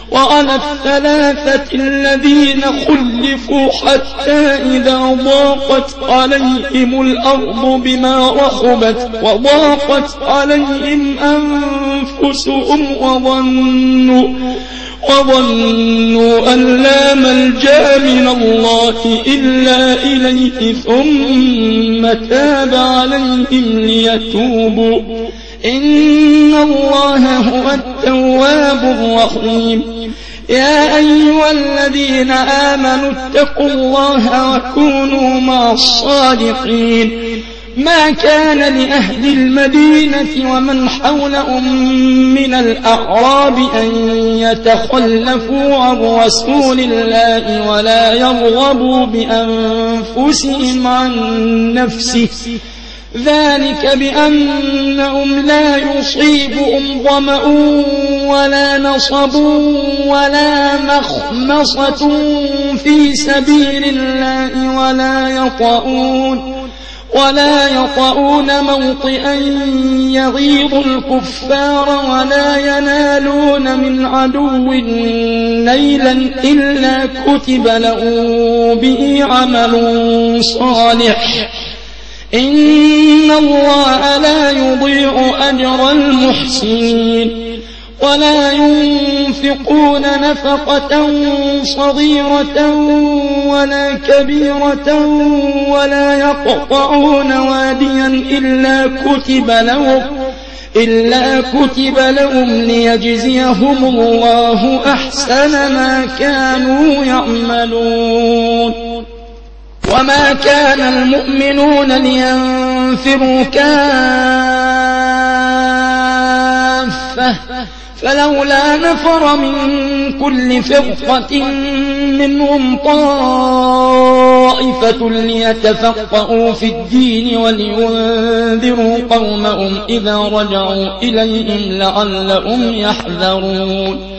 وعلى الثلاثة الذين خلفوا حتى إذا ضاقت عليهم الأرض بما رحبت وضاقت عليهم أنفسهم وظنوا أن لا ملجأ من الله إلا إليه ثم تاب عليهم ليتوبوا إن الله هو التواب الرحيم يا أيها الذين آمنوا اتقوا الله وكونوا مع الصادقين ما كان لأهل المدينة ومن حولهم من الأعراب أن يتخلفوا عن رسول الله ولا يرغبوا بأنفسهم عن نفسه ذلك بأنهم لا يصيبهم ظمأ ولا نصب ولا مخمصة في سبيل الله ولا يطؤون موطئا يغيظ الكفار ولا ينالون من عدو نيلا إلا كتب له به عمل صالح إن الله لا يضيع أجر المحسنين ولا ينفقون نفقة صغيرة ولا كبيرة ولا يقطعون واديا إلا كتب لهم ليجزيهم الله أحسن ما كانوا يعملون وما كان المؤمنون لينفروا كافة فلولا نفر من كل فرقة منهم طائفة ليتفقهوا في الدين ولينذروا قومهم إذا رجعوا إليهم لعلهم يحذرون